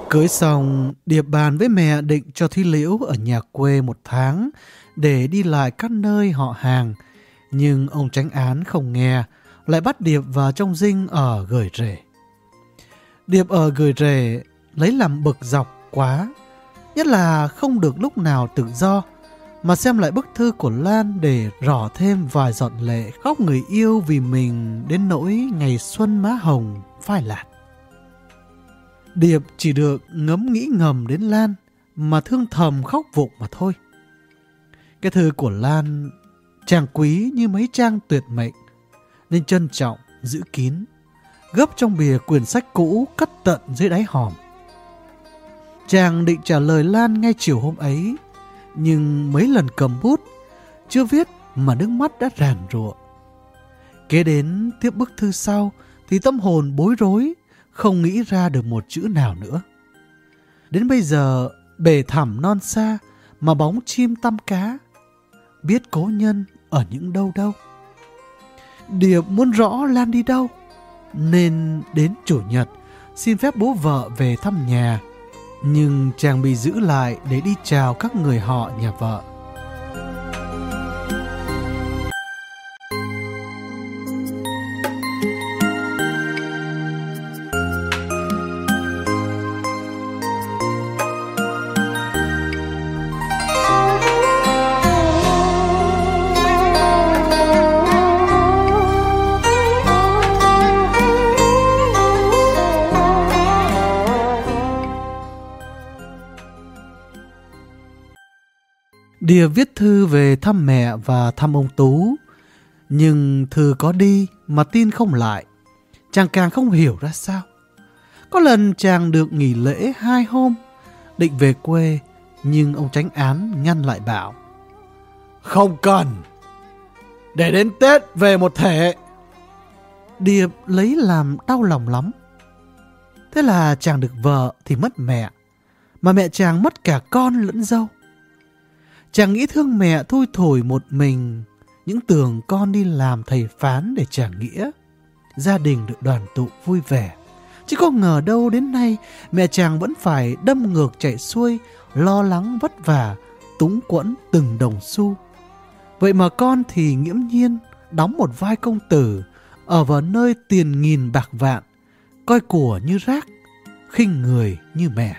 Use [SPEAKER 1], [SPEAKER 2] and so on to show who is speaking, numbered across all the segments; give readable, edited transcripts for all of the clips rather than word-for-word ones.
[SPEAKER 1] Cưới xong, Điệp bàn với mẹ định cho Thúy Liễu ở nhà quê 1 tháng để đi lại các nơi họ hàng. Nhưng ông chánh án không nghe, lại bắt Điệp vào trong dinh ở Gời Rể. Điệp ở Gời Rể lấy làm bực dọc quá, nhất là không được lúc nào tự do, mà xem lại bức thư của Lan để rỏ thêm vài giọt lệ khóc người yêu vì mình đến nỗi ngày xuân má hồng phai lạt. Điệp chỉ được ngẫm nghĩ ngầm đến Lan mà thương thầm khóc vụng mà thôi. Cái thư của Lan chàng quý như mấy trang tuyệt mệnh, nên trân trọng, giữ kín, gấp trong bìa quyển sách cũ cất tận dưới đáy hòm. Chàng định trả lời Lan ngay chiều hôm ấy, nhưng mấy lần cầm bút, chưa viết mà nước mắt đã ràn rụa. Kế đến tiếp bức thư sau thì tâm hồn bối rối, không nghĩ ra được một chữ nào nữa. Đến bây giờ, bể thẳm non xa mà bóng chim tăm cá, biết cố nhân ở những đâu đâu. Điệp muốn rõ Lan đi đâu, nên đến Chủ nhật xin phép bố vợ về thăm nhà, nhưng chàng bị giữ lại để đi chào các người họ nhà vợ. Điệp viết thư về thăm mẹ và thăm ông Tú, nhưng thư có đi mà tin không lại. Chàng càng không hiểu ra sao. Có lần chàng được nghỉ lễ 2 hôm, định về quê, nhưng ông chánh án ngăn lại bảo: "Không cần, để đến Tết về một thể." Điệp lấy làm đau lòng lắm. Thế là chàng được vợ thì mất mẹ, mà mẹ chàng mất cả con lẫn dâu. Chàng nghĩ thương mẹ thui thủi một mình, những tưởng con đi làm thầy phán để trả nghĩa, gia đình được đoàn tụ vui vẻ. Chứ có ngờ đâu đến nay mẹ chàng vẫn phải đâm ngược chạy xuôi, lo lắng vất vả, túng quẫn từng đồng xu. Vậy mà con thì nghiễm nhiên đóng một vai công tử, ở vào nơi tiền nghìn bạc vạn, coi của như rác, khinh người như mẹ.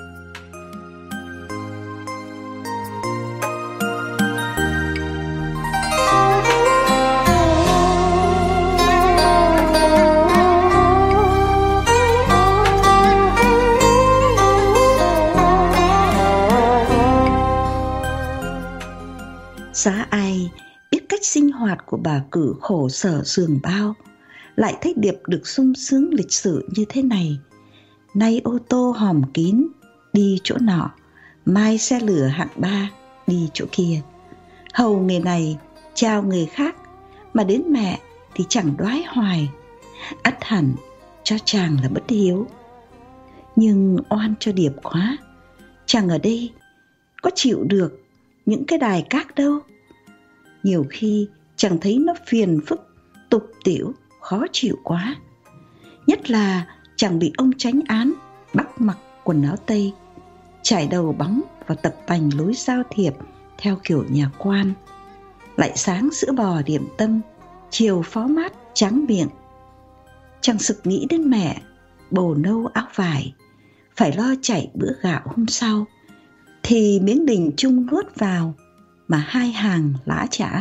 [SPEAKER 2] Giá ai biết cách sinh hoạt của bà Cử khổ sở giường bao, lại thấy Điệp được sung sướng lịch sự như thế này. Nay ô tô hòm kín đi chỗ nọ, mai xe lửa hạng 3 đi chỗ kia. Hầu người này chào người khác, mà đến mẹ thì chẳng đoái hoài. Ắt hẳn cho chàng là bất hiếu. Nhưng oan cho Điệp quá, chàng ở đây có chịu được những cái đài các đâu. Nhiều khi chàng thấy nó phiền phức, tục tĩu, khó chịu quá. Nhất là chàng bị ông chánh án bắt mặc quần áo Tây, trải đầu bóng và tập tành lối giao thiệp theo kiểu nhà quan. Lại sáng sữa bò điểm tâm, chiều phó mát tráng miệng. Chàng sực nghĩ đến mẹ, bồ nâu áo vải, phải lo chạy bữa gạo hôm sau, thì miếng đình chung nuốt vào mà 2 hàng lã chã.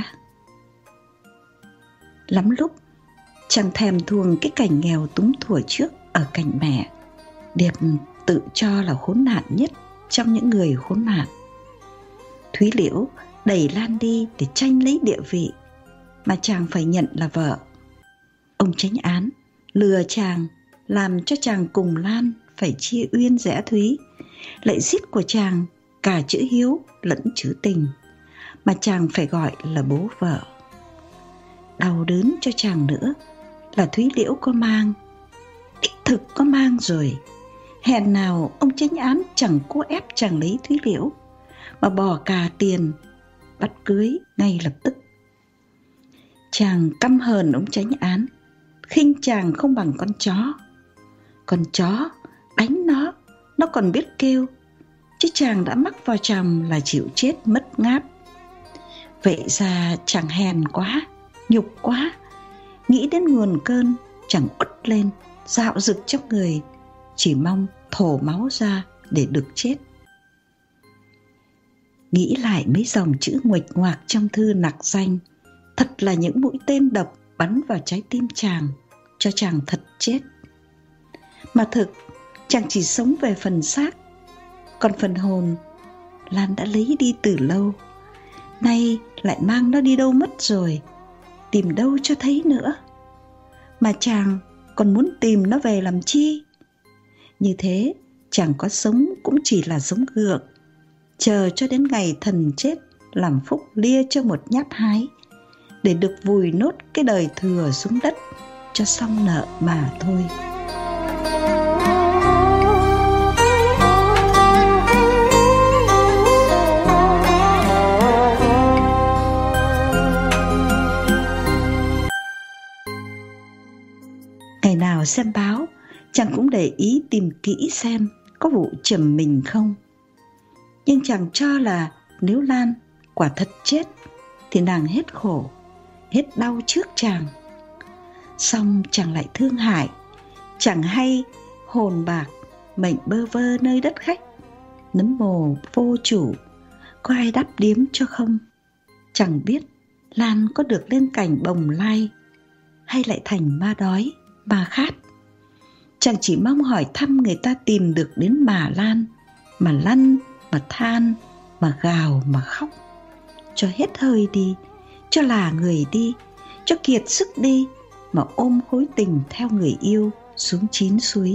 [SPEAKER 2] Lắm lúc chàng thèm thuồng cái cảnh nghèo túng thuở trước ở cạnh mẹ. Điệp tự cho là khốn nạn nhất trong những người khốn nạn. Thúy Liễu đẩy Lan đi để tranh lấy địa vị mà chàng phải nhận là vợ. Ông chánh án lừa chàng, làm cho chàng cùng Lan phải chia uyên rẽ Thúy, lại giết của chàng cả chữ hiếu lẫn chữ tình, mà chàng phải gọi là bố vợ. Đau đớn cho chàng nữa là Thúy Liễu có mang, đích thực có mang rồi. Hèn nào ông chánh án chẳng cố ép chàng lấy Thúy Liễu, mà bỏ cả tiền bắt cưới ngay lập tức. Chàng căm hờn ông chánh án, khinh chàng không bằng con chó. Con chó đánh nó nó còn biết kêu, chứ chàng đã mắc vào chồng là chịu chết mất ngáp. Vậy ra chàng hèn quá, nhục quá. Nghĩ đến nguồn cơn, chàng uất lên, dạo dực trong người, chỉ mong thổ máu ra để được chết. Nghĩ lại mấy dòng chữ nguệch ngoạc trong thư nặc danh, thật là những mũi tên độc bắn vào trái tim chàng, cho chàng thật chết. Mà thực, chàng chỉ sống về phần xác, còn phần hồn Lan đã lấy đi từ lâu. Nay lại mang nó đi đâu mất rồi, tìm đâu cho thấy nữa. Mà chàng còn muốn tìm nó về làm chi? Như thế chàng có sống cũng chỉ là sống gượng, chờ cho đến ngày thần chết làm phúc lia cho một nhát hái, để được vùi nốt cái đời thừa xuống đất cho xong nợ mà thôi. Ngày nào xem báo, chàng cũng để ý tìm kỹ xem có vụ trầm mình không. Nhưng chàng cho là nếu Lan quả thật chết thì nàng hết khổ, hết đau trước chàng. Xong chàng lại thương hại, chẳng hay hồn bạc, mệnh bơ vơ nơi đất khách, nấm mồ vô chủ, có ai đáp điếm cho không? Chẳng biết Lan có được lên cảnh bồng lai, hay lại thành ma đói, ma khát. Chàng chỉ mong hỏi thăm người ta tìm được đến mà Lan, mà lăn, mà than, mà gào, mà khóc, cho hết hơi đi, cho là người đi, cho kiệt sức đi, mà ôm khối tình theo người yêu xuống chín suối.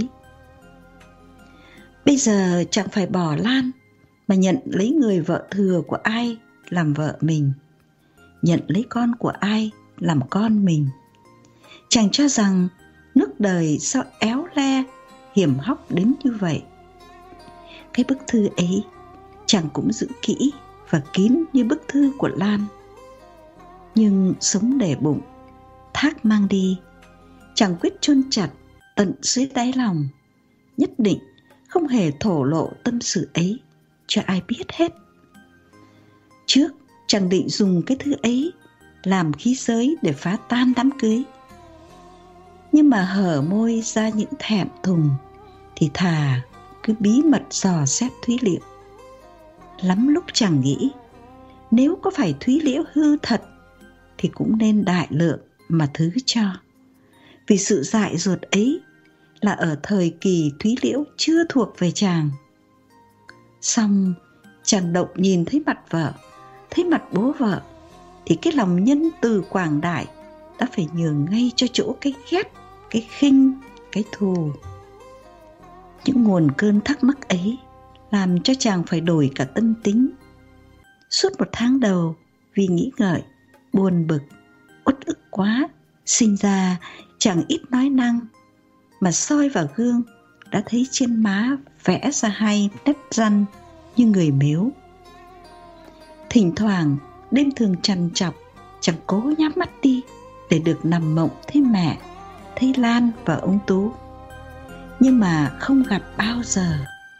[SPEAKER 2] Bây giờ chẳng phải bỏ Lan, mà nhận lấy người vợ thừa của ai làm vợ mình, nhận lấy con của ai làm con mình. Chàng cho rằng nước đời sao éo le, hiểm hóc đến như vậy. Cái bức thư ấy chàng cũng giữ kỹ và kín như bức thư của Lan. Nhưng sống để bụng, thác mang đi, chàng quyết chôn chặt tận dưới đáy lòng, nhất định không hề thổ lộ tâm sự ấy cho ai biết hết. Trước chàng định dùng cái thư ấy làm khí giới để phá tan đám cưới, nhưng mà hở môi ra những thẹn thùng thì thà cứ bí mật dò xét Thúy Liễu. Lắm lúc chàng nghĩ, nếu có phải Thúy Liễu hư thật thì cũng nên đại lượng mà thứ cho, vì sự dại dột ấy là ở thời kỳ Thúy Liễu chưa thuộc về chàng. Xong chàng động nhìn thấy mặt vợ, thấy mặt bố vợ, thì cái lòng nhân từ quảng đại đã phải nhường ngay cho chỗ cái ghét, cái khinh, cái thù. Những nguồn cơn thắc mắc ấy làm cho chàng phải đổi cả tâm tính. Suốt một tháng đầu, vì nghĩ ngợi, buồn bực, uất ức quá, sinh ra chàng ít nói năng, mà soi vào gương đã thấy trên má vẽ ra hai nếp răn như người mếu. Thỉnh thoảng đêm thường trằn trọc, chàng cố nhắm mắt đi để được nằm mộng thấy mẹ, thấy Lan và ông Tú, nhưng mà không gặp bao giờ.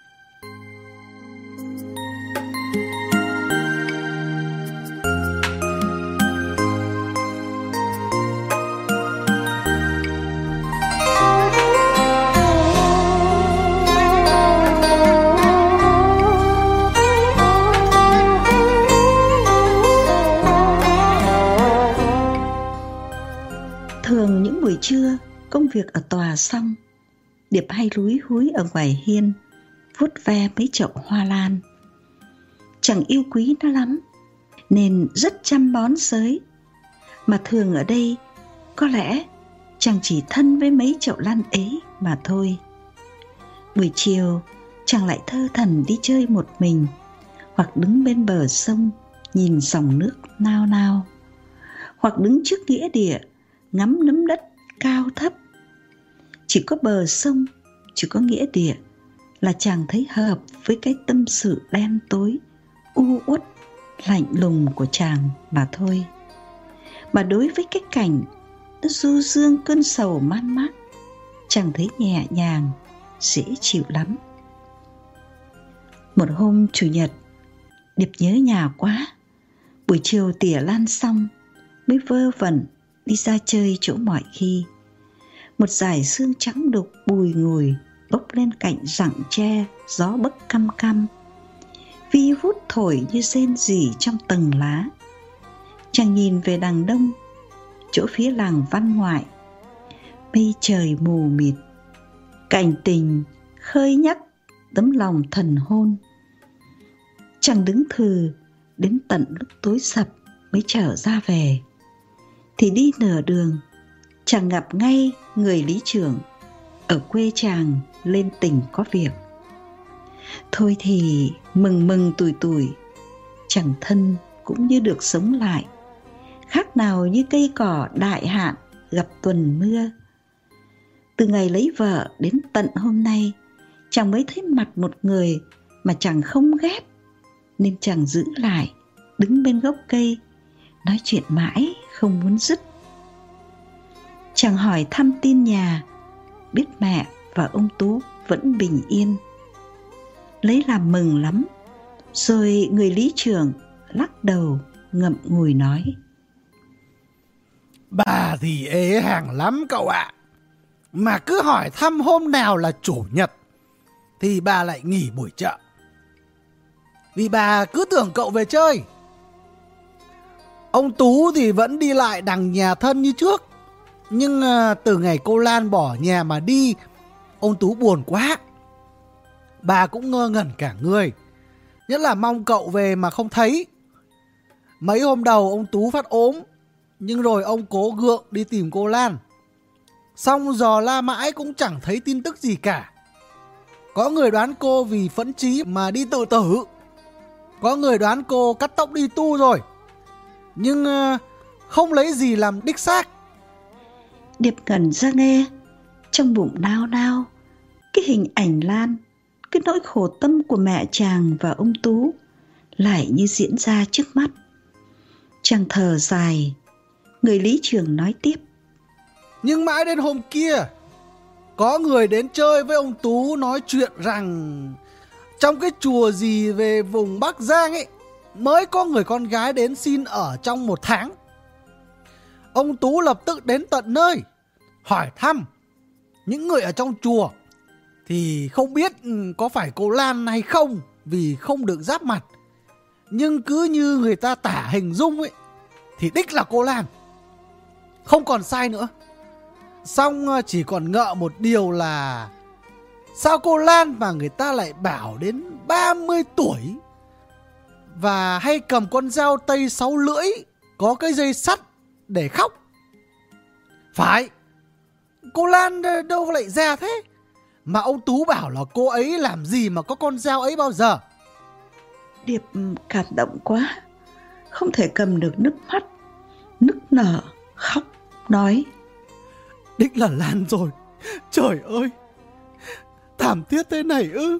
[SPEAKER 2] Thường những buổi trưa công việc ở tòa xong, Điệp hay lúi húi ở ngoài hiên vuốt ve mấy chậu hoa lan. Chàng yêu quý nó lắm nên rất chăm bón xới, mà thường ở đây có lẽ chàng chỉ thân với mấy chậu lan ấy mà thôi. Buổi chiều chàng lại thơ thẩn đi chơi một mình, hoặc đứng bên bờ sông nhìn dòng nước nao nao, hoặc đứng trước nghĩa địa ngắm nấm đất cao thấp. Chỉ có bờ sông, chỉ có nghĩa địa là chàng thấy hợp với cái tâm sự đen tối, u uất, lạnh lùng của chàng mà thôi. Mà đối với cái cảnh nó du dương cơn sầu man mác, chàng thấy nhẹ nhàng, dễ chịu lắm. Một hôm chủ nhật, Điệp nhớ nhà quá. Buổi chiều tỉa lan xong mới vơ vẩn đi ra chơi chỗ mọi khi. Một dải sương trắng đục bùi ngùi bốc lên cạnh rặng tre, gió bấc căm căm, vi vút thổi như rên rỉ trong tầng lá. Chàng nhìn về đằng đông, chỗ phía làng Văn Ngoại, mây trời mù mịt, cảnh tình khơi nhắc tấm lòng thần hôn. Chàng đứng thừ đến tận lúc tối sập mới trở ra về. Thì đi nửa đường, chàng gặp ngay người lý trưởng ở quê chàng lên tỉnh có việc. Thôi thì mừng mừng tủi tủi, chẳng thân cũng như được sống lại, khác nào như cây cỏ đại hạn gặp tuần mưa. Từ ngày lấy vợ đến tận hôm nay, chàng mới thấy mặt một người mà chàng không ghét, nên chàng giữ lại, đứng bên gốc cây, nói chuyện mãi không muốn dứt. Chàng hỏi thăm tin nhà, biết mẹ và ông Tú vẫn bình yên, lấy làm mừng lắm. Rồi người lý trưởng lắc đầu ngậm ngùi nói:
[SPEAKER 1] Bà thì ế hàng lắm cậu ạ. Mà cứ hỏi thăm hôm nào là chủ nhật thì bà lại nghỉ buổi chợ. Vì bà cứ tưởng cậu về chơi. Ông Tú thì vẫn đi lại đằng nhà thân như trước. Nhưng từ ngày cô Lan bỏ nhà mà đi, ông Tú buồn quá. Bà cũng ngơ ngẩn cả người, nhất là mong cậu về mà không thấy. Mấy hôm đầu ông Tú phát ốm, nhưng rồi ông cố gượng đi tìm cô Lan. Xong dò la mãi cũng chẳng thấy tin tức gì cả. Có người đoán cô vì phẫn chí mà đi tự tử. Có người đoán cô cắt tóc đi tu rồi. Nhưng không lấy gì làm đích xác.
[SPEAKER 2] Điệp ngẩn ra nghe, trong bụng nao nao. Cái hình ảnh Lan, cái nỗi khổ tâm của mẹ chàng và ông Tú lại như diễn ra trước mắt. Chàng thở dài. Người lý trưởng nói tiếp:
[SPEAKER 1] Nhưng mãi đến hôm kia, có người đến chơi với ông Tú nói chuyện rằng trong cái chùa gì về vùng Bắc Giang ấy, mới có người con gái đến xin ở trong 1 tháng. Ông Tú lập tức đến tận nơi, hỏi thăm. Những người ở trong chùa thì không biết có phải cô Lan hay không, vì không được giáp mặt. Nhưng cứ như người ta tả hình dung ấy, thì đích là cô Lan, không còn sai nữa. Xong chỉ còn ngợ một điều là sao cô Lan mà người ta lại bảo đến 30 tuổi và hay cầm con dao tây 6 lưỡi có cái dây sắt để khóc. Phải, cô Lan đâu lại già thế, mà ông Tú bảo là cô ấy làm gì mà có con dao ấy bao giờ.
[SPEAKER 2] Điệp cảm động quá, không thể cầm được nước mắt, nức nở khóc nói:
[SPEAKER 1] Đích là Lan rồi, trời ơi, thảm thiết thế này ư?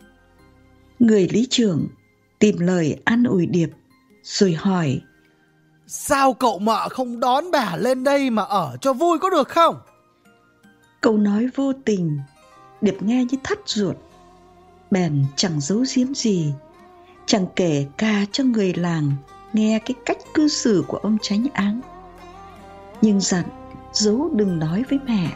[SPEAKER 2] Người lý trưởng tìm lời an ủi Điệp, rồi hỏi:
[SPEAKER 1] Sao cậu mợ không đón bà lên đây mà ở cho vui có được không?
[SPEAKER 2] Câu nói vô tình, Điệp nghe như thắt ruột. Bèn chẳng giấu giếm gì, chẳng kể ca cho người làng nghe cái cách cư xử của ông chánh án, nhưng dặn giấu đừng nói với mẹ.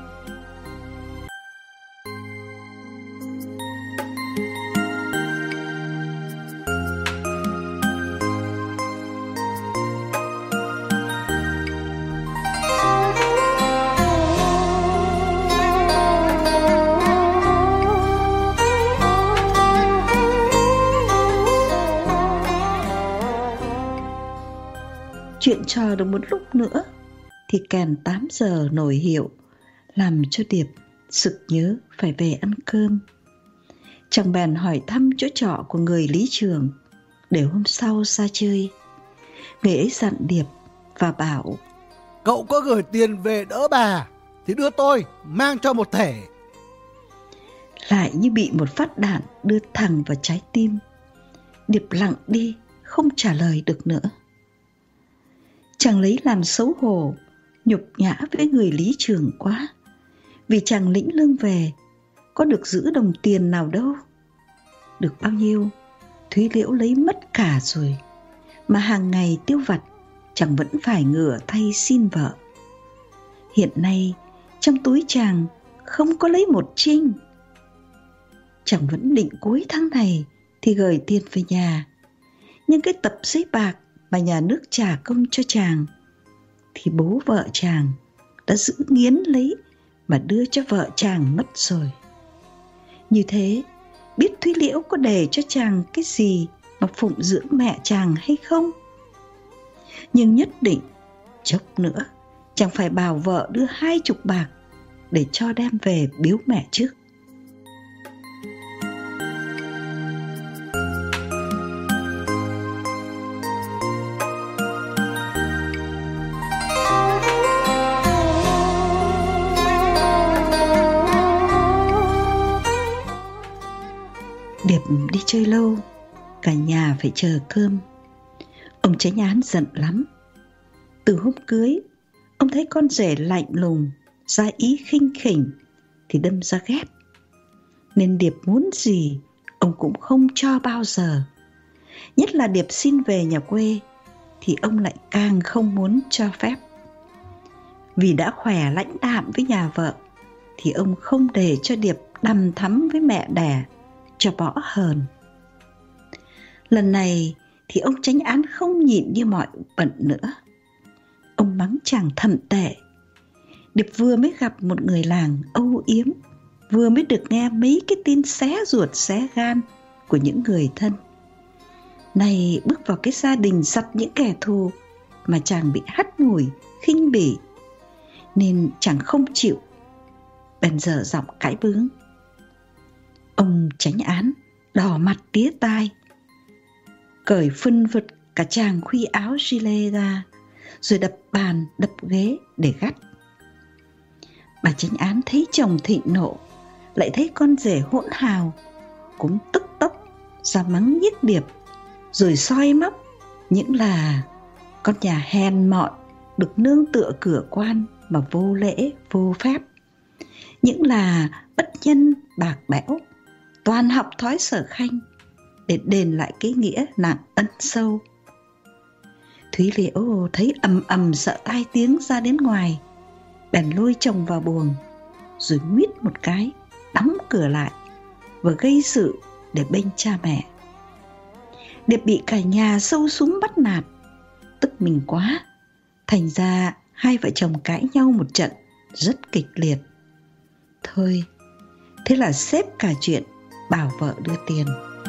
[SPEAKER 2] Chuyện trò được một lúc nữa thì kèn 8 giờ nổi hiệu, làm cho Điệp sực nhớ phải về ăn cơm. Chàng bèn hỏi thăm chỗ trọ của người lý trưởng để hôm sau ra chơi. Người ấy dặn Điệp và bảo:
[SPEAKER 1] Cậu có gửi tiền về đỡ bà thì đưa tôi mang cho một thẻ.
[SPEAKER 2] Lại như bị một phát đạn đưa thẳng vào trái tim. Điệp lặng đi, không trả lời được nữa. Chàng lấy làm xấu hổ, nhục nhã với người lý trưởng quá. Vì chàng lĩnh lương về, có được giữ đồng tiền nào đâu. được bao nhiêu, Thúy Liễu lấy mất cả rồi. Mà hàng ngày tiêu vặt, chàng vẫn phải ngửa tay xin vợ. Hiện nay trong túi chàng không có lấy một trinh. Chàng vẫn định cuối tháng này thì gửi tiền về nhà, nhưng cái tập giấy bạc mà nhà nước trả công cho chàng thì bố vợ chàng đã giữ nghiến lấy mà đưa cho vợ chàng mất rồi. Như thế, biết Thúy Liễu có để cho chàng cái gì mà phụng dưỡng mẹ chàng hay không? Nhưng nhất định chốc nữa chàng phải bảo vợ đưa 20 bạc để cho đem về biếu mẹ trước. Điệp đi chơi lâu, cả nhà phải chờ cơm. Ông Chánh Án giận lắm. Từ hôm cưới, ông thấy con rể lạnh lùng, ra ý khinh khỉnh thì đâm ra ghét. Nên Điệp muốn gì ông cũng không cho bao giờ. Nhất là Điệp xin về nhà quê thì ông lại càng không muốn cho phép. Vì đã khỏe lãnh đạm với nhà vợ thì ông không để cho Điệp đằm thắm với mẹ đẻ cho bỏ hờn. Lần này thì ông Chánh Án không nhịn như mọi bận nữa. Ông mắng chàng thậm tệ. Điệp vừa mới gặp một người làng âu yếm, vừa mới được nghe mấy cái tin xé ruột xé gan của những người thân. Này bước vào cái gia đình giặt những kẻ thù mà chàng bị hắt hủi, khinh bỉ, nên chàng không chịu, bèn dở giọng cãi bướng. Ông Chánh Án đỏ mặt tía tai, cởi phân vượt cả chàng khuy áo gilet ra, rồi đập bàn đập ghế để gắt. Bà Chánh Án thấy chồng thịnh nộ, lại thấy con rể hỗn hào, cũng tức tốc ra mắng nhiếc Điệp, rồi soi móc những là con nhà hèn mọn, được nương tựa cửa quan mà vô lễ vô phép, những là bất nhân bạc bẽo, toàn học thói Sở Khanh để đền lại cái nghĩa nặng ân sâu. Thúy Liễu thấy ầm ầm sợ tai tiếng ra đến ngoài, bèn lôi chồng vào buồng, rồi nguyết một cái đóng cửa lại và gây sự để bênh cha mẹ. Điệp bị cả nhà sâu súng bắt nạt, tức mình quá, thành ra hai vợ chồng cãi nhau một trận rất kịch liệt. Thôi, thế là xếp cả chuyện bảo vợ đưa tiền.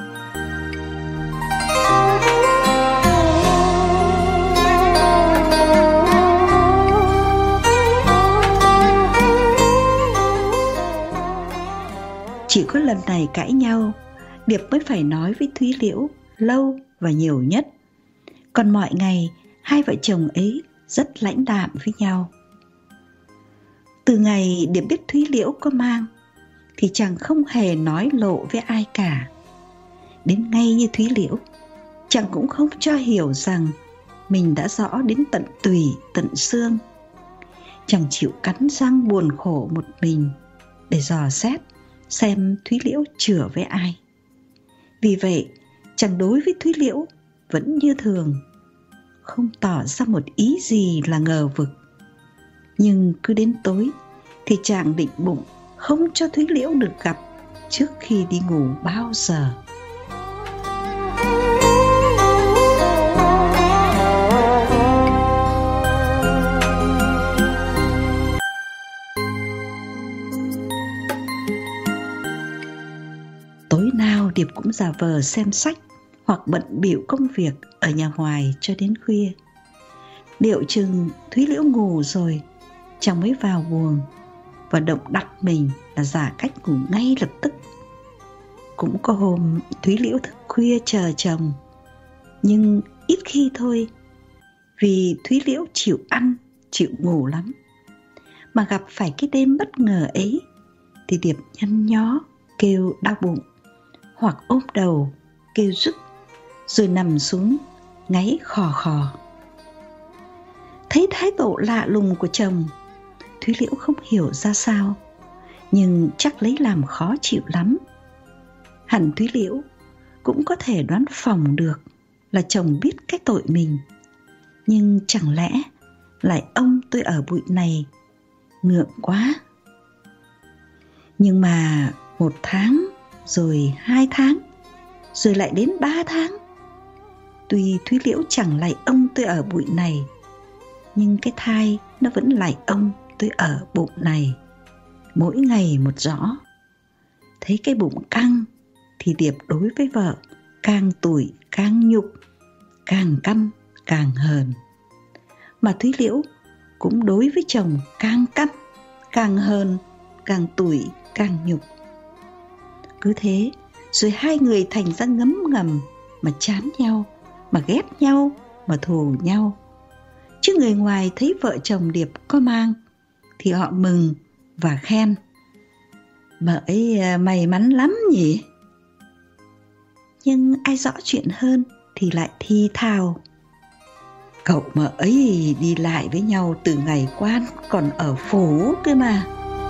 [SPEAKER 2] Chỉ có lần này cãi nhau, Điệp mới phải nói với Thúy Liễu lâu và nhiều nhất. Còn mọi ngày, hai vợ chồng ấy rất lãnh đạm với nhau. Từ ngày Điệp biết Thúy Liễu có mang, thì chàng không hề nói lộ với ai cả. Đến ngay như Thúy Liễu, chàng cũng không cho hiểu rằng mình đã rõ đến tận tủy tận xương. Chàng chịu cắn răng buồn khổ một mình để dò xét xem Thúy Liễu chửa với ai. Vì vậy, chàng đối với Thúy Liễu vẫn như thường, không tỏ ra một ý gì là ngờ vực. Nhưng cứ đến tối thì chàng định bụng không cho Thúy Liễu được gặp trước khi đi ngủ bao giờ. Tối nào Điệp cũng giả vờ xem sách hoặc bận bịu công việc ở nhà ngoài cho đến khuya. Liệu chừng Thúy Liễu ngủ rồi, chàng mới vào buồng và động đặt mình là giả cách ngủ ngay lập tức. Cũng có hôm Thúy Liễu thức khuya chờ chồng, nhưng ít khi thôi, vì Thúy Liễu chịu ăn, chịu ngủ lắm. Mà gặp phải cái đêm bất ngờ ấy thì Điệp nhăn nhó kêu đau bụng, hoặc ôm đầu kêu rức, rồi nằm xuống ngáy khò khò. Thấy thái độ lạ lùng của chồng, Thúy Liễu không hiểu ra sao, nhưng chắc lấy làm khó chịu lắm. Hẳn Thúy Liễu cũng có thể đoán phòng được là chồng biết cái tội mình. Nhưng chẳng lẽ lại ông tôi ở bụi này, ngượng quá. Nhưng mà 1 tháng, rồi 2 tháng, rồi lại đến 3 tháng. Tuy Thúy Liễu chẳng lạy ông tôi ở bụi này, nhưng cái thai nó vẫn lạy ông tôi ở bụng này, mỗi ngày một rõ. Thấy cái bụng căng thì Điệp đối với vợ càng tủi càng nhục, càng căm càng hờn. Mà Thúy Liễu cũng đối với chồng càng căm, càng hờn, càng tủi, càng nhục. Cứ thế rồi hai người thành ra ngấm ngầm mà chán nhau, mà ghét nhau, mà thù nhau. Chứ người ngoài thấy vợ chồng Điệp có mang thì họ mừng và khen: "Mợ ấy may mắn lắm nhỉ." Nhưng ai rõ chuyện hơn thì lại thi thào: "Cậu mợ ấy đi lại với nhau từ ngày quan còn ở phủ cơ mà."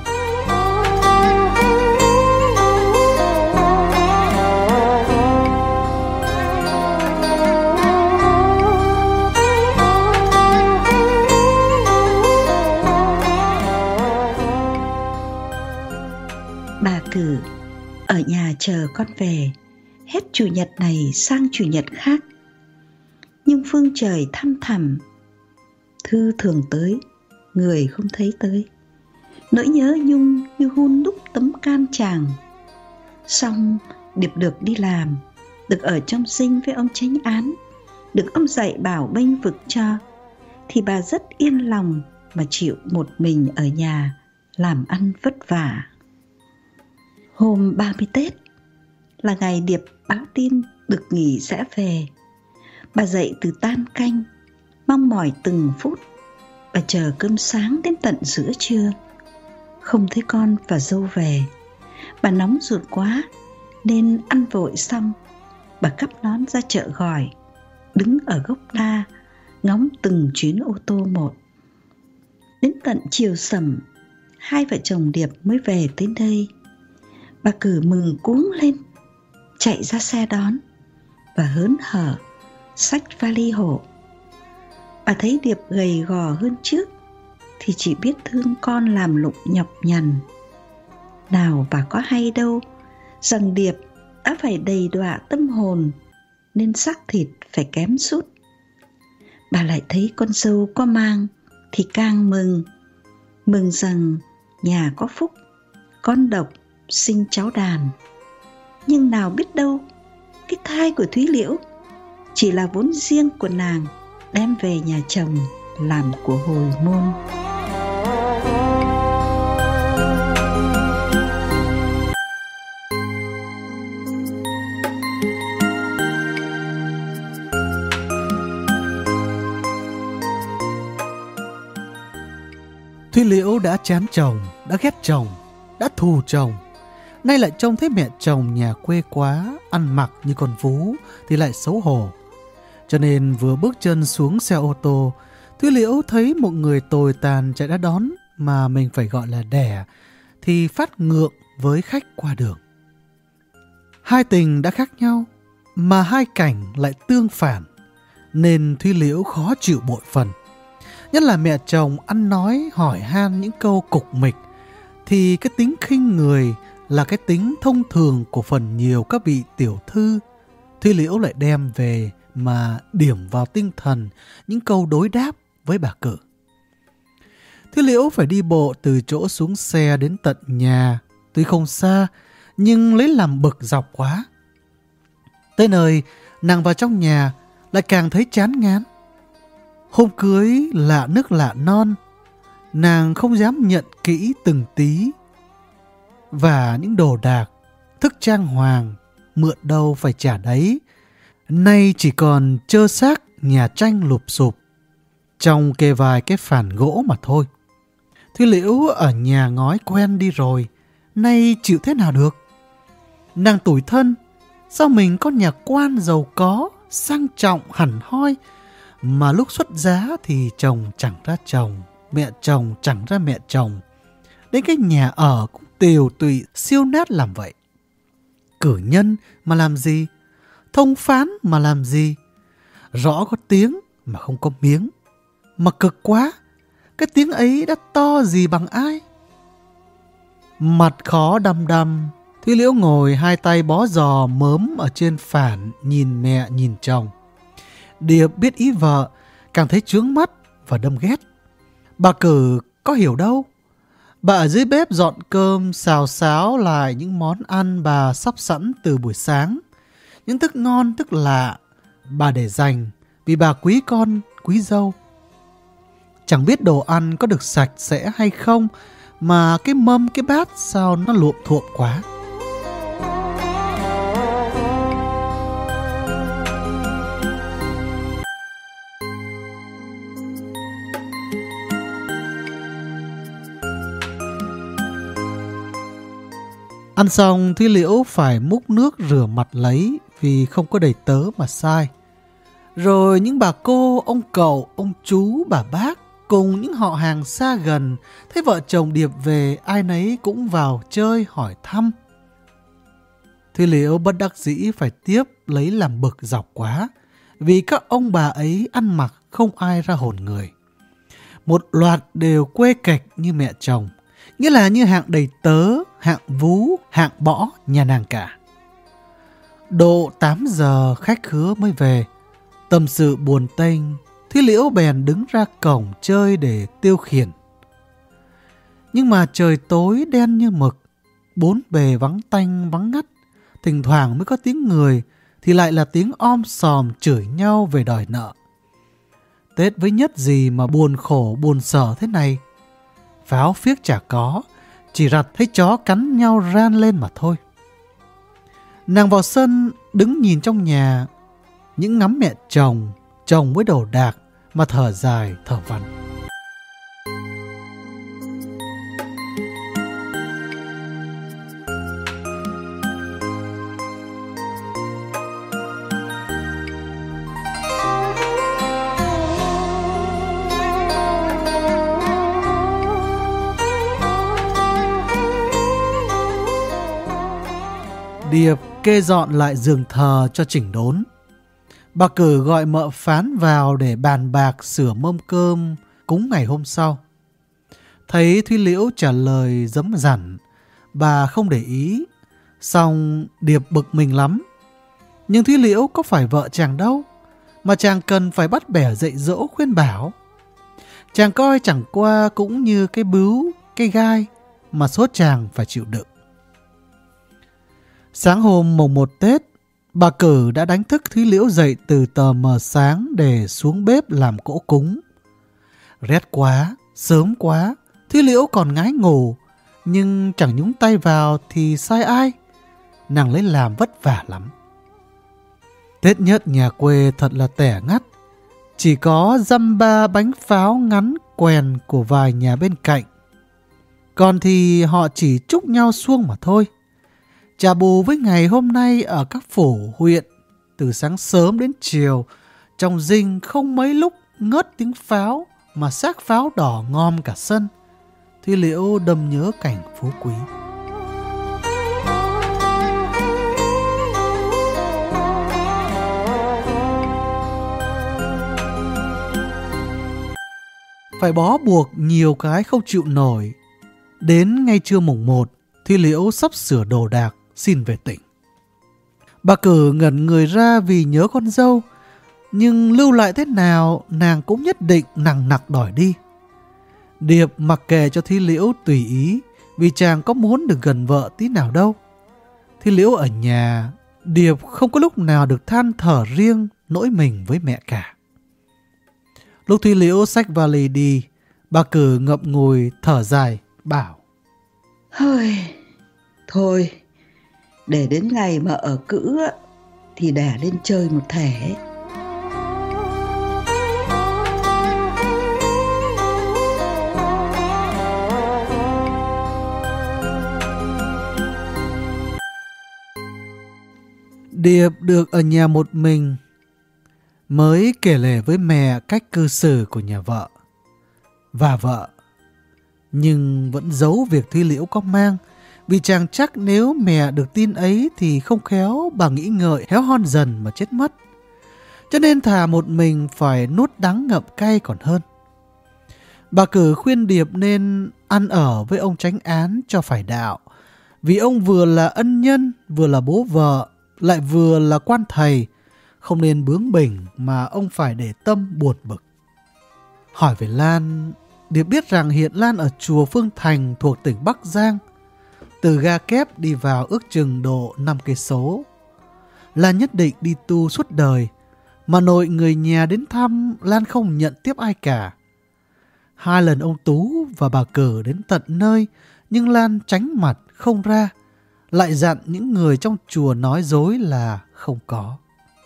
[SPEAKER 2] Bà Cử ở nhà chờ con về, hết chủ nhật này sang chủ nhật khác. Nhưng phương trời thăm thẳm, thư thường tới, người không thấy tới. Nỗi nhớ nhung như hun đúc tấm can chàng. Xong Điệp được đi làm, được ở trong dinh với ông chánh án, được ông dạy bảo bênh vực cho, thì bà rất yên lòng mà chịu một mình ở nhà làm ăn vất vả. Hôm 30 Tết là ngày Điệp báo tin được nghỉ sẽ về. Bà dậy từ tan canh, mong mỏi từng phút. Bà chờ cơm sáng đến tận giữa trưa, không thấy con và dâu về. Bà nóng ruột quá nên ăn vội xong, bà cắp nón ra chợ gỏi, đứng ở gốc đa ngóng từng chuyến ô tô một. Đến tận chiều sẩm, hai vợ chồng Điệp mới về tới đây. Bà Cử mừng cuống lên, chạy ra xe đón và hớn hở xách vali hộ. Bà thấy Điệp gầy gò hơn trước thì chỉ biết thương con làm lụng nhọc nhằn. Nào bà có hay đâu rằng Điệp đã phải đầy đọa tâm hồn nên xác thịt phải kém sút. Bà lại thấy con dâu có mang thì càng mừng rằng nhà có phúc, con độc sinh cháu đàn. Nhưng nào biết đâu cái thai của Thúy Liễu chỉ là vốn riêng của nàng đem về nhà chồng làm của hồi môn.
[SPEAKER 1] Thúy Liễu đã chán chồng, đã ghét chồng, đã thù chồng. Nay lại trông thấy mẹ chồng nhà quê quá, ăn mặc như con vú thì lại xấu hổ. Cho nên vừa bước chân xuống xe ô tô, Thúy Liễu thấy một người tồi tàn chạy đã đón mà mình phải gọi là đẻ thì phát ngượng với khách qua đường. Hai tình đã khác nhau mà hai cảnh lại tương phản, nên Thúy Liễu khó chịu bội phần. Nhất là mẹ chồng ăn nói hỏi han những câu cục mịch, thì cái tính khinh người là cái tính thông thường của phần nhiều các vị tiểu thư. Thúy Liễu lại đem về mà điểm vào tinh thần những câu đối đáp với bà Cử. Thúy Liễu phải đi bộ từ chỗ xuống xe đến tận nhà, tuy không xa nhưng lấy làm bực dọc quá. Tới nơi nàng vào trong nhà lại càng thấy chán ngán. Hôm cưới lạ nước lạ non, nàng không dám nhận kỹ từng tí. Và những đồ đạc, thức trang hoàng, mượn đâu phải trả đấy. Nay chỉ còn trơ xác nhà tranh lụp xụp, trong kê vài cái phản gỗ mà thôi. Thúy Liễu ở nhà ngói quen đi rồi, nay chịu thế nào được. Nàng tủi thân, sao mình có nhà quan giàu có, sang trọng hẳn hoi, mà lúc xuất giá thì chồng chẳng ra chồng, mẹ chồng chẳng ra mẹ chồng. Đến cái nhà ở cũng tiều tụy siêu nát làm vậy. Cử nhân mà làm gì? thông phán mà làm gì? Rõ có tiếng mà không có miếng. Mà cực quá, cái tiếng ấy đã to gì bằng ai? Mặt khó đăm đăm, Thúy Liễu ngồi hai tay bó giò mớm ở trên phản, nhìn mẹ nhìn chồng. Điệp biết ý vợ, càng thấy chướng mắt và đâm ghét. Bà Cử có hiểu đâu. Bà ở dưới bếp dọn cơm, xào xáo lại những món ăn bà sắp sẵn từ buổi sáng. Những thức ngon, thức lạ, bà để dành vì bà quý con, quý dâu. Chẳng biết đồ ăn có được sạch sẽ hay không, mà cái mâm, cái bát sao nó luộm thuộm quá. Ăn xong Thúy Liễu phải múc nước rửa mặt lấy vì không có đầy tớ mà sai. Rồi những bà cô, ông cậu, ông chú, bà bác cùng những họ hàng xa gần thấy vợ chồng Điệp về, ai nấy cũng vào chơi hỏi thăm. Thúy Liễu bất đắc dĩ phải tiếp lấy làm bực dọc quá, vì các ông bà ấy ăn mặc không ai ra hồn người. Một loạt đều quê kệch như mẹ chồng, nghĩa là như hạng đầy tớ, hạng vú, hạng bỏ nhà nàng cả. Độ 8 giờ khách khứa mới về. Tâm sự buồn tênh, Thúy Liễu bèn đứng ra cổng chơi để tiêu khiển. Nhưng mà trời tối đen như mực, bốn bề vắng tanh vắng ngắt, thỉnh thoảng mới có tiếng người thì lại là tiếng om sòm chửi nhau về đòi nợ. Tết với nhất gì mà buồn khổ buồn sở thế này. Pháo phiếc chả có, chỉ rặt thấy chó cắn nhau ran lên mà thôi. Nàng vào sân đứng nhìn trong nhà, những ngắm mẹ chồng, chồng với đồ đạc mà thở dài thở vằn. Điệp kê dọn lại giường thờ cho chỉnh đốn. Bà Cử gọi mợ Phán vào để bàn bạc sửa mâm cơm cúng ngày hôm sau. Thấy Thúy Liễu trả lời dấm dẳn, bà không để ý. Xong Điệp bực mình lắm. Nhưng Thúy Liễu có phải vợ chàng đâu, mà chàng cần phải bắt bẻ dạy dỗ khuyên bảo. Chàng coi chẳng qua cũng như cái bướu, cái gai mà số chàng phải chịu đựng. Sáng hôm mùng 1 Tết, bà Cử đã đánh thức Thúy Liễu dậy từ tờ mờ sáng để xuống bếp làm cỗ cúng. Rét quá, sớm quá, Thúy Liễu còn ngái ngủ, nhưng chẳng nhúng tay vào thì sai ai. Nàng lấy làm vất vả lắm. Tết nhất nhà quê thật là tẻ ngắt. Chỉ có dăm ba bánh pháo ngắn quèn của vài nhà bên cạnh. Còn thì họ chỉ chúc nhau suông mà thôi. Chà bù với ngày hôm nay ở các phủ huyện, từ sáng sớm đến chiều, trong dinh không mấy lúc ngớt tiếng pháo mà xác pháo đỏ ngom cả sân. Thúy Liễu đâm nhớ cảnh phú quý. Phải bó buộc nhiều cái không chịu nổi. Đến ngay trưa mùng 1, Thúy Liễu sắp sửa đồ đạc xin về tỉnh. Bà Cử ngẩn người ra vì nhớ con dâu, nhưng lưu lại thế nào nàng cũng nhất định nằng nặc đòi đi. Điệp mặc kệ cho Thúy Liễu tùy ý, vì chàng có muốn được gần vợ tí nào đâu. Thúy Liễu ở nhà, Điệp không có lúc nào được than thở riêng nỗi mình với mẹ cả. Lúc Thúy Liễu xách vali đi, bà Cử ngậm ngùi thở dài bảo:
[SPEAKER 2] Hơi, thôi, để đến ngày mà ở cữ thì đẻ lên chơi một thể.
[SPEAKER 1] Điệp được ở nhà một mình, mới kể lể với mẹ cách cư xử của nhà vợ và vợ, nhưng vẫn giấu việc Thúy Liễu có mang, Vì chàng chắc nếu mẹ được tin ấy thì không khéo bà nghĩ ngợi héo hon dần mà chết mất. Cho nên thà một mình phải nuốt đắng ngậm cay còn hơn. Bà Cử khuyên Điệp nên ăn ở với ông chánh án cho phải đạo. Vì ông vừa là ân nhân, vừa là bố vợ, lại vừa là quan thầy. Không nên bướng bỉnh mà ông phải để tâm buồn bực. Hỏi về Lan, Điệp biết rằng hiện Lan ở chùa Phương Thành thuộc tỉnh Bắc Giang. Từ ga kép đi vào ước chừng độ 5 cây số. Lan nhất định đi tu suốt đời, mà nội người nhà đến thăm Lan không nhận tiếp ai cả. 2 lần ông Tú và bà Cử đến tận nơi, nhưng Lan tránh mặt không ra, lại dặn những người trong chùa nói dối là không có.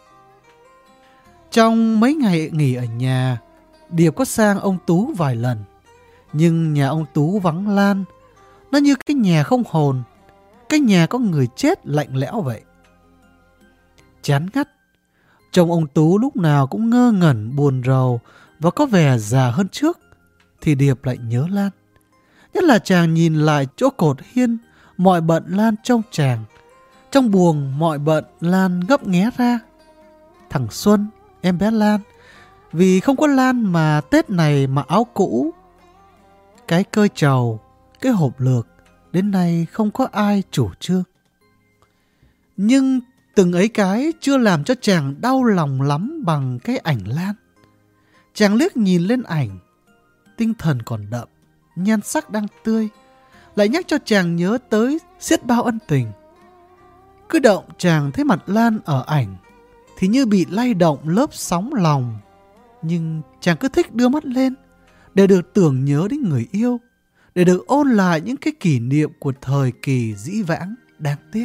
[SPEAKER 1] Trong mấy ngày nghỉ ở nhà, Điệp có sang ông Tú vài lần, nhưng nhà ông Tú vắng Lan. Nó như cái nhà không hồn, cái nhà có người chết lạnh lẽo vậy. Chán ngắt, chồng ông Tú lúc nào cũng ngơ ngẩn buồn rầu và có vẻ già hơn trước, thì Điệp lại nhớ Lan. Nhất là chàng nhìn lại chỗ cột hiên, mọi bận Lan trông chàng. Trong buồng mọi bận Lan ngấp nghé ra. Thằng Xuân, em bé Lan, vì không có Lan mà Tết này mà áo cũ, cái cơi trầu, cái hộp lược, đến nay không có ai chủ trương. Nhưng từng ấy cái chưa làm cho chàng đau lòng lắm bằng cái ảnh Lan. Chàng liếc nhìn lên ảnh, tinh thần còn đậm, nhan sắc đang tươi, lại nhắc cho chàng nhớ tới xiết bao ân tình. Cứ động chàng thấy mặt Lan ở ảnh thì như bị lay động lớp sóng lòng, nhưng chàng cứ thích đưa mắt lên để được tưởng nhớ đến người yêu, để được ôn lại những cái kỷ niệm của thời kỳ dĩ vãng đáng tiếc.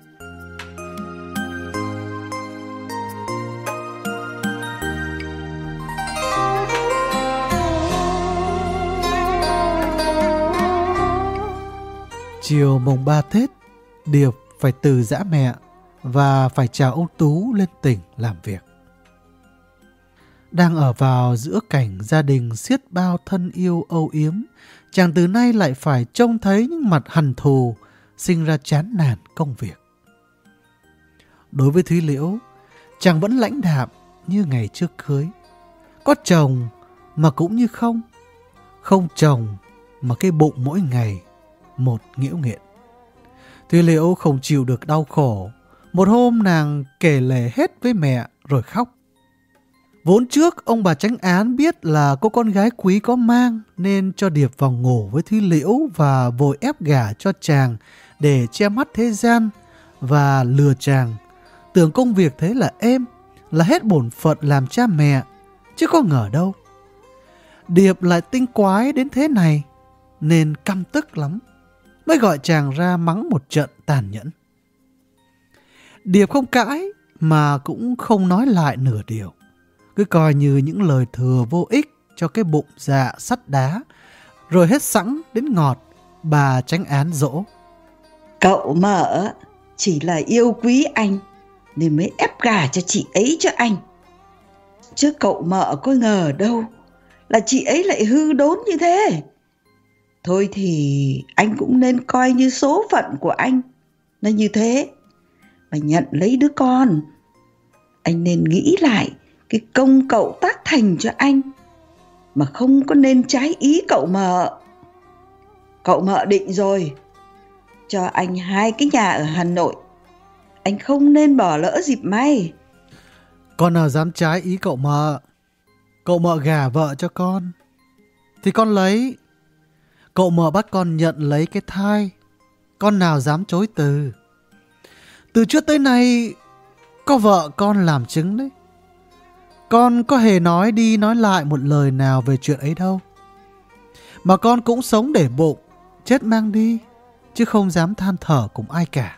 [SPEAKER 1] Chiều mùng 3 Tết, Điệp phải từ giã mẹ và phải chào ông Tú lên tỉnh làm việc. Đang ở vào giữa cảnh gia đình xiết bao thân yêu âu yếm, chàng từ nay lại phải trông thấy những mặt hằn thù, sinh ra chán nản công việc. Đối với Thúy Liễu, chàng vẫn lãnh đạm như ngày trước cưới. Có chồng mà cũng như không, không chồng mà cái bụng mỗi ngày một nghĩu nghiện. Thúy Liễu không chịu được đau khổ. Một hôm nàng kể lể hết với mẹ rồi khóc. Vốn trước ông bà chánh án biết là cô con gái quý có mang nên cho Điệp vào ngủ với Thúy Liễu và vội ép gả cho chàng để che mắt thế gian và lừa chàng. Tưởng công việc thế là êm, là hết bổn phận làm cha mẹ, chứ có ngờ đâu. Điệp lại tinh quái đến thế này nên căm tức lắm, mới gọi chàng ra mắng một trận tàn nhẫn. Điệp không cãi mà cũng không nói lại nửa điều, cứ coi như những lời thừa vô ích cho cái bụng dạ sắt đá. Rồi hết sẵn đến ngọt, bà chánh án dỗ.
[SPEAKER 2] Cậu mợ chỉ là yêu quý anh nên mới ép gả cho chị ấy cho anh, chứ cậu mợ có ngờ đâu là chị ấy lại hư đốn như thế. Thôi thì anh cũng nên coi như số phận của anh nó như thế mà nhận lấy đứa con. Anh nên nghĩ lại cái công cậu tác thành cho anh, mà không có nên trái ý cậu mợ. Cậu mợ định rồi, cho anh 2 cái nhà ở Hà Nội, anh không nên bỏ lỡ dịp may.
[SPEAKER 1] Con nào dám trái ý cậu mợ? Cậu mợ gả vợ cho con thì con lấy. Cậu mợ bắt con nhận lấy cái thai, con nào dám chối từ. Từ trước tới nay có vợ con làm chứng đấy. Con có hề nói đi nói lại một lời nào về chuyện ấy đâu. Mà con cũng sống để bụng, chết mang đi, chứ không dám than thở cùng ai cả.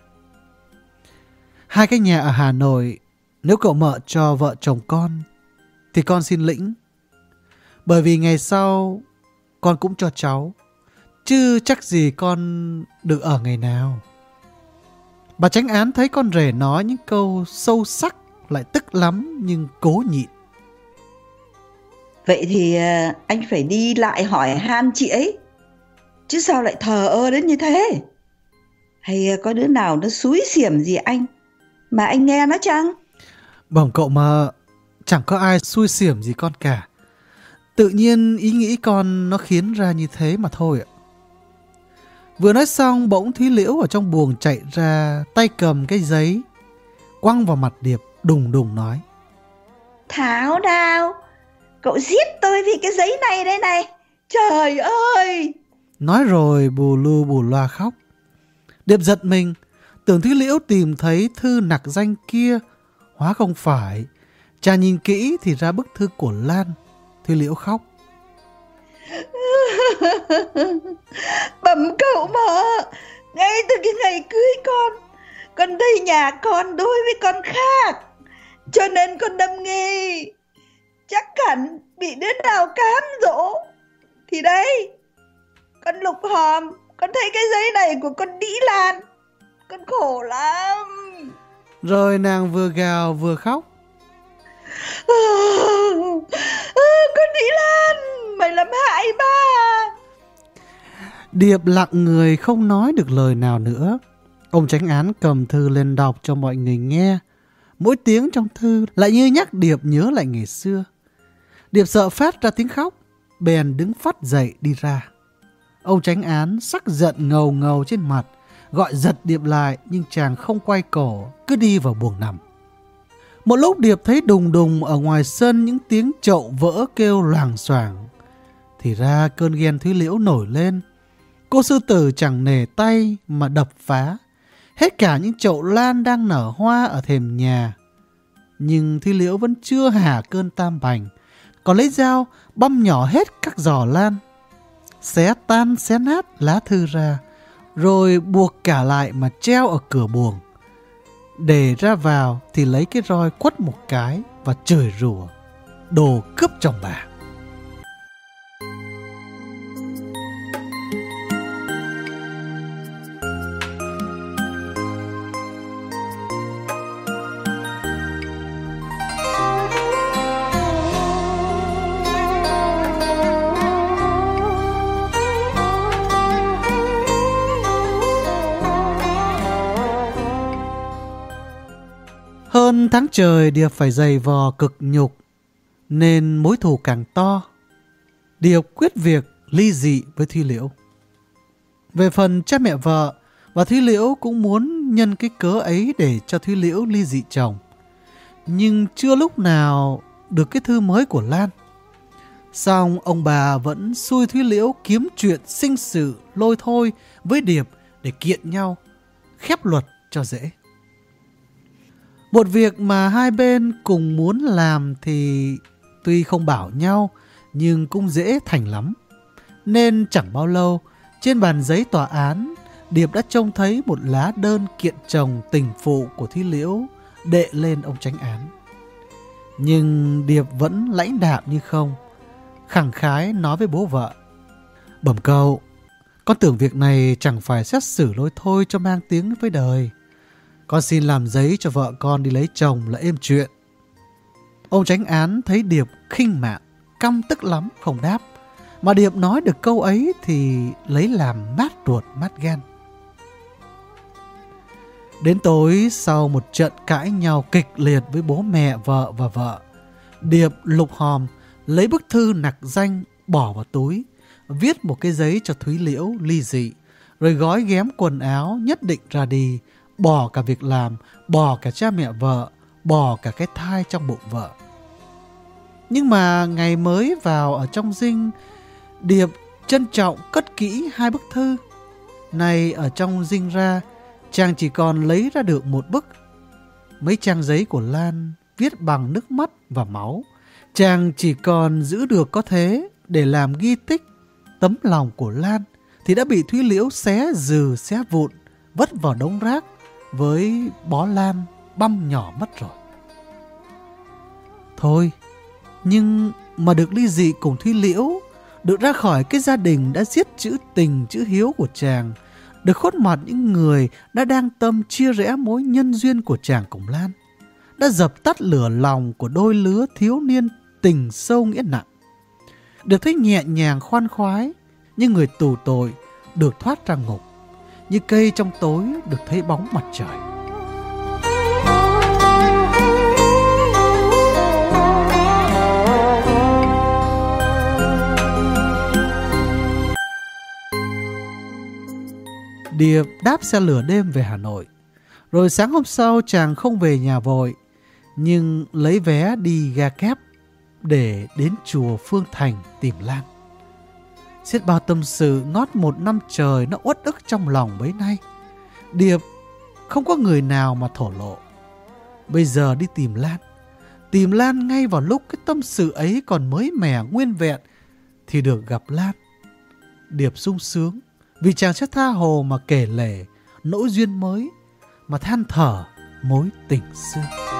[SPEAKER 1] 2 cái nhà ở Hà Nội, nếu cậu mợ cho vợ chồng con thì con xin lĩnh. Bởi vì ngày sau con cũng cho cháu, chứ chắc gì con được ở ngày nào. Bà chánh án thấy con rể nói những câu sâu sắc lại tức lắm nhưng cố nhịn.
[SPEAKER 2] Vậy thì anh phải đi lại hỏi han chị ấy, chứ sao lại thờ ơ đến như thế? Hay có đứa nào nó xúi xiểm gì anh mà anh nghe nó chăng?
[SPEAKER 1] Bẩm cậu mà chẳng có ai xui xiểm gì con cả. Tự nhiên ý nghĩ con nó khiến ra như thế mà thôi ạ. Vừa nói xong bỗng Thúy Liễu ở trong buồng chạy ra, tay cầm cái giấy, quăng vào mặt Điệp, đùng đùng nói:
[SPEAKER 2] Thảo nào, cậu giết tôi vì cái giấy này đây này. Trời ơi!
[SPEAKER 1] Nói rồi bù lu bù loa khóc. Điệp giật mình, tưởng Thúy Liễu tìm thấy thư nặc danh kia, hóa không phải. Chàng nhìn kỹ thì ra bức thư của Lan. Thúy Liễu khóc:
[SPEAKER 2] Bẩm cậu mà, ngay từ cái ngày cưới con thấy nhà con đối với con khác, cho nên con đâm nghi chắc hẳn bị đứa nào cám dỗ. Thì đây, con lục hòm, con thấy cái giấy này của con Đĩ Lan, con khổ lắm.
[SPEAKER 1] Rồi nàng vừa gào vừa khóc:
[SPEAKER 2] Con Đĩ Lan, mày làm hại ba.
[SPEAKER 1] Điệp lặng người không nói được lời nào nữa. Ông chánh án cầm thư lên đọc cho mọi người nghe. Mỗi tiếng trong thư lại như nhắc Điệp nhớ lại ngày xưa. Điệp sợ phát ra tiếng khóc, bèn đứng phắt dậy đi ra. Ông chánh án sắc giận ngầu ngầu trên mặt, gọi giật Điệp lại nhưng chàng không quay cổ, cứ đi vào buồng nằm. Một lúc Điệp thấy đùng đùng ở ngoài sân những tiếng chậu vỡ kêu loảng xoảng. Thì ra cơn ghen Thúy Liễu nổi lên. Cô sư tử chẳng nể tay mà đập phá hết cả những chậu lan đang nở hoa ở thềm nhà. Nhưng Thúy Liễu vẫn chưa hả cơn tam bành, còn lấy dao băm nhỏ hết các giò lan, xé tan xé nát lá thư ra, rồi buộc cả lại mà treo ở cửa buồng. Để ra vào thì lấy cái roi quất một cái và chửi rủa: đồ cướp chồng bà. Hơn tháng trời Điệp phải giày vò cực nhục, nên mối thù càng to. Điệp quyết việc ly dị với Thúy Liễu. Về phần cha mẹ vợ, và Thúy Liễu cũng muốn nhân cái cớ ấy để cho Thúy Liễu ly dị chồng. Nhưng chưa lúc nào được cái thư mới của Lan. Song ông bà vẫn xui Thúy Liễu kiếm chuyện sinh sự lôi thôi với Điệp để kiện nhau, khép luật cho dễ. Một việc mà hai bên cùng muốn làm thì tuy không bảo nhau nhưng cũng dễ thành lắm. Nên chẳng bao lâu, trên bàn giấy tòa án, Điệp đã trông thấy một lá đơn kiện chồng tình phụ của Thúy Liễu đệ lên ông chánh án. Nhưng Điệp vẫn lãnh đạm như không, khẳng khái nói với bố vợ: Bẩm cậu, con tưởng việc này chẳng phải xét xử lôi thôi cho mang tiếng với đời. Con xin làm giấy cho vợ con đi lấy chồng là êm chuyện. Ông chánh án thấy Điệp khinh mạn, căm tức lắm không đáp. Mà Điệp nói được câu ấy thì lấy làm mát ruột mát gan. Đến tối, sau một trận cãi nhau kịch liệt với bố mẹ vợ và vợ, Điệp lục hòm lấy bức thư nặc danh bỏ vào túi, viết một cái giấy cho Thúy Liễu ly dị, rồi gói ghém quần áo nhất định ra đi, bỏ cả việc làm, bỏ cả cha mẹ vợ, bỏ cả cái thai trong bụng vợ. Nhưng mà ngày mới vào ở trong dinh, Điệp trân trọng cất kỹ hai bức thư. Nay ở trong dinh ra, chàng chỉ còn lấy ra được một bức. Mấy trang giấy của Lan viết bằng nước mắt và máu, chàng chỉ còn giữ được có thế để làm ghi tích. Tấm lòng của Lan thì đã bị Thúy Liễu xé dừ xé vụn, vất vào đống rác với bó lan băm nhỏ mất rồi. Thôi, nhưng mà được ly dị cùng Thúy Liễu, được ra khỏi cái gia đình đã giết chữ tình chữ hiếu của chàng, được khuất mặt những người đã đang tâm chia rẽ mối nhân duyên của chàng cùng Lan, đã dập tắt lửa lòng của đôi lứa thiếu niên tình sâu nghĩa nặng, được thấy nhẹ nhàng khoan khoái như người tù tội được thoát ra ngục, như cây trong tối được thấy bóng mặt trời. Điệp đáp xe lửa đêm về Hà Nội. Rồi sáng hôm sau chàng không về nhà vội, nhưng lấy vé đi ga kép để đến chùa Phương Thành tìm Lan. Xiết bao tâm sự ngót một năm trời nó uất ức trong lòng bấy nay. Điệp không có người nào mà thổ lộ. Bây giờ đi tìm Lan ngay vào lúc cái tâm sự ấy còn mới mẻ nguyên vẹn thì được gặp Lan. Điệp sung sướng vì chàng sẽ tha hồ mà kể lể nỗi duyên mới, mà than thở mối tình xưa.